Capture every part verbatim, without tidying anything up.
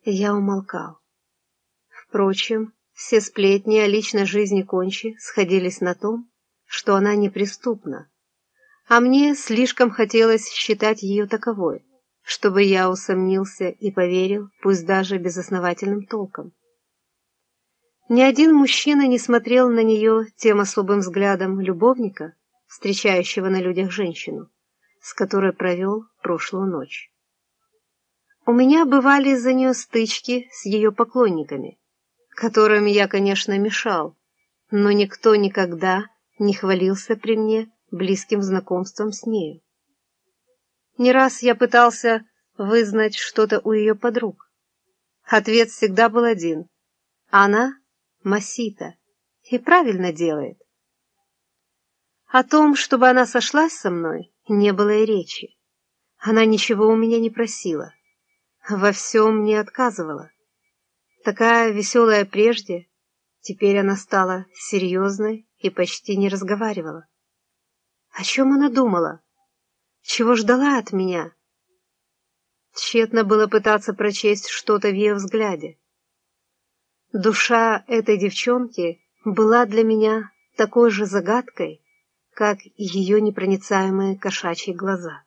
Я умолкал. Впрочем, все сплетни о личной жизни Кончи сходились на том, что она неприступна, а мне слишком хотелось считать ее таковой, чтобы я усомнился и поверил, пусть даже безосновательным толком. Ни один мужчина не смотрел на нее тем особым взглядом любовника, встречающего на людях женщину, с которой провел прошлую ночь. У меня бывали из-за нее стычки с ее поклонниками, которым я, конечно, мешал, но никто никогда не хвалился при мне близким знакомством с нею. Не раз я пытался вызнать что-то у ее подруг. Ответ всегда был один. Она Масита и правильно делает. О том, чтобы она сошлась со мной, не было и речи. Она ничего у меня не просила, во всем мне отказывала. Такая веселая прежде, теперь она стала серьезной и почти не разговаривала. О чем она думала? Чего ждала от меня? Тщетно было пытаться прочесть что-то в ее взгляде. Душа этой девчонки была для меня такой же загадкой, как и ее непроницаемые кошачьи глаза.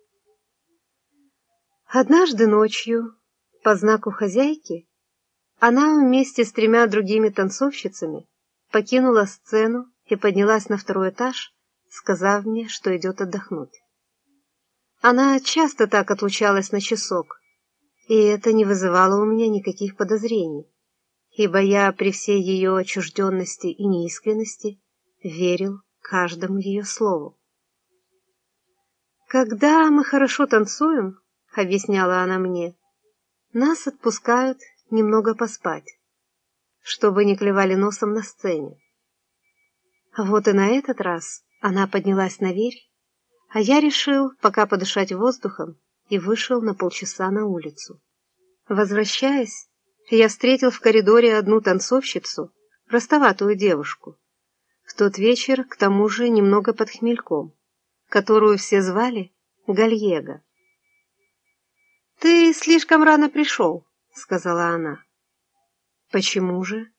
Однажды ночью, по знаку хозяйки, она вместе с тремя другими танцовщицами покинула сцену и поднялась на второй этаж, сказав мне, что идет отдохнуть. Она часто так отлучалась на часок, и это не вызывало у меня никаких подозрений, ибо я при всей ее отчужденности и неискренности верил каждому ее слову. «Когда мы хорошо танцуем, — объясняла она мне, — нас отпускают немного поспать, чтобы не клевали носом на сцене. Вот и на этот раз она поднялась наверх, а я решил пока подышать воздухом и вышел на полчаса на улицу. Возвращаясь, я встретил в коридоре одну танцовщицу, простоватую девушку, в тот вечер, к тому же, немного под хмельком, которую все звали Гальего. «Ты слишком рано пришел», — сказала она. «Почему же?»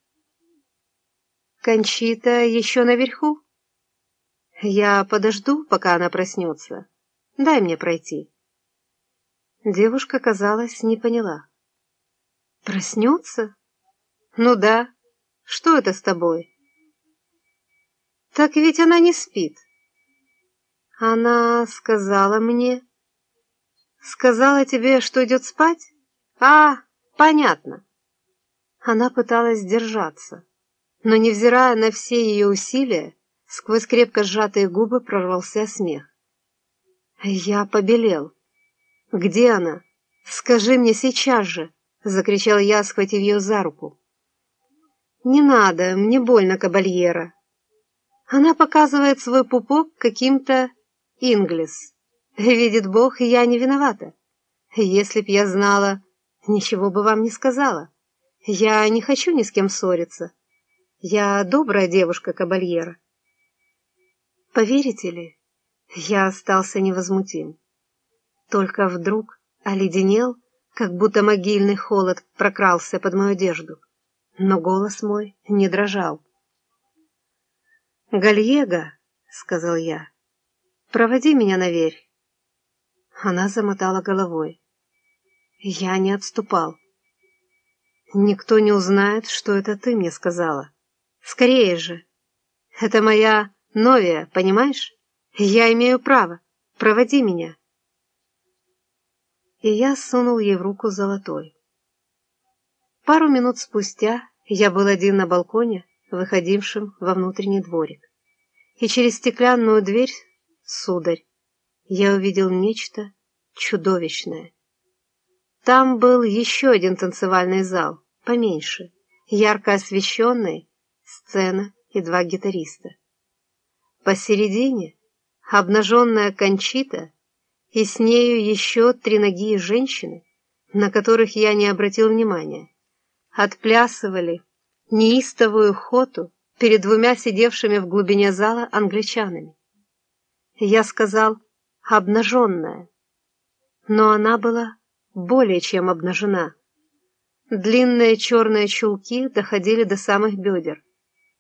«Кончита еще наверху. Я подожду, пока она проснется. Дай мне пройти». Девушка, казалось, не поняла. «Проснется? Ну да. Что это с тобой?» «Так ведь она не спит». «Она сказала мне...» «Сказала тебе, что идет спать? А, понятно». Она пыталась держаться, но, невзирая на все ее усилия, сквозь крепко сжатые губы прорвался смех. Я побелел. «Где она? Скажи мне сейчас же!» — закричал я, схватив ее за руку. «Не надо, мне больно, кабальера. Она показывает свой пупок каким-то инглис. Видит Бог, я не виновата. Если б я знала, ничего бы вам не сказала. Я не хочу ни с кем ссориться. Я добрая девушка, кабальера». Поверите ли, я остался невозмутим. Только вдруг оледенел, как будто могильный холод прокрался под мою одежду, но голос мой не дрожал. «Гальего», — сказал я, — «проводи меня наверх». Она замотала головой. Я не отступал. «Никто не узнает, что это ты мне сказала. Скорее же! Это моя новия, понимаешь? Я имею право. Проводи меня». И я сунул ей в руку золотой. Пару минут спустя я был один на балконе, выходившем во внутренний дворик. И через стеклянную дверь, сударь, я увидел нечто чудовищное. Там был еще один танцевальный зал, поменьше, ярко освещенный, сцена и два гитариста. Посередине обнаженная Кончита и с нею еще три ноги женщины, на которых я не обратил внимания, отплясывали неистовую хоту перед двумя сидевшими в глубине зала англичанами. Я сказал «обнаженная», но она была более чем обнажена. Длинные черные чулки доходили до самых бедер.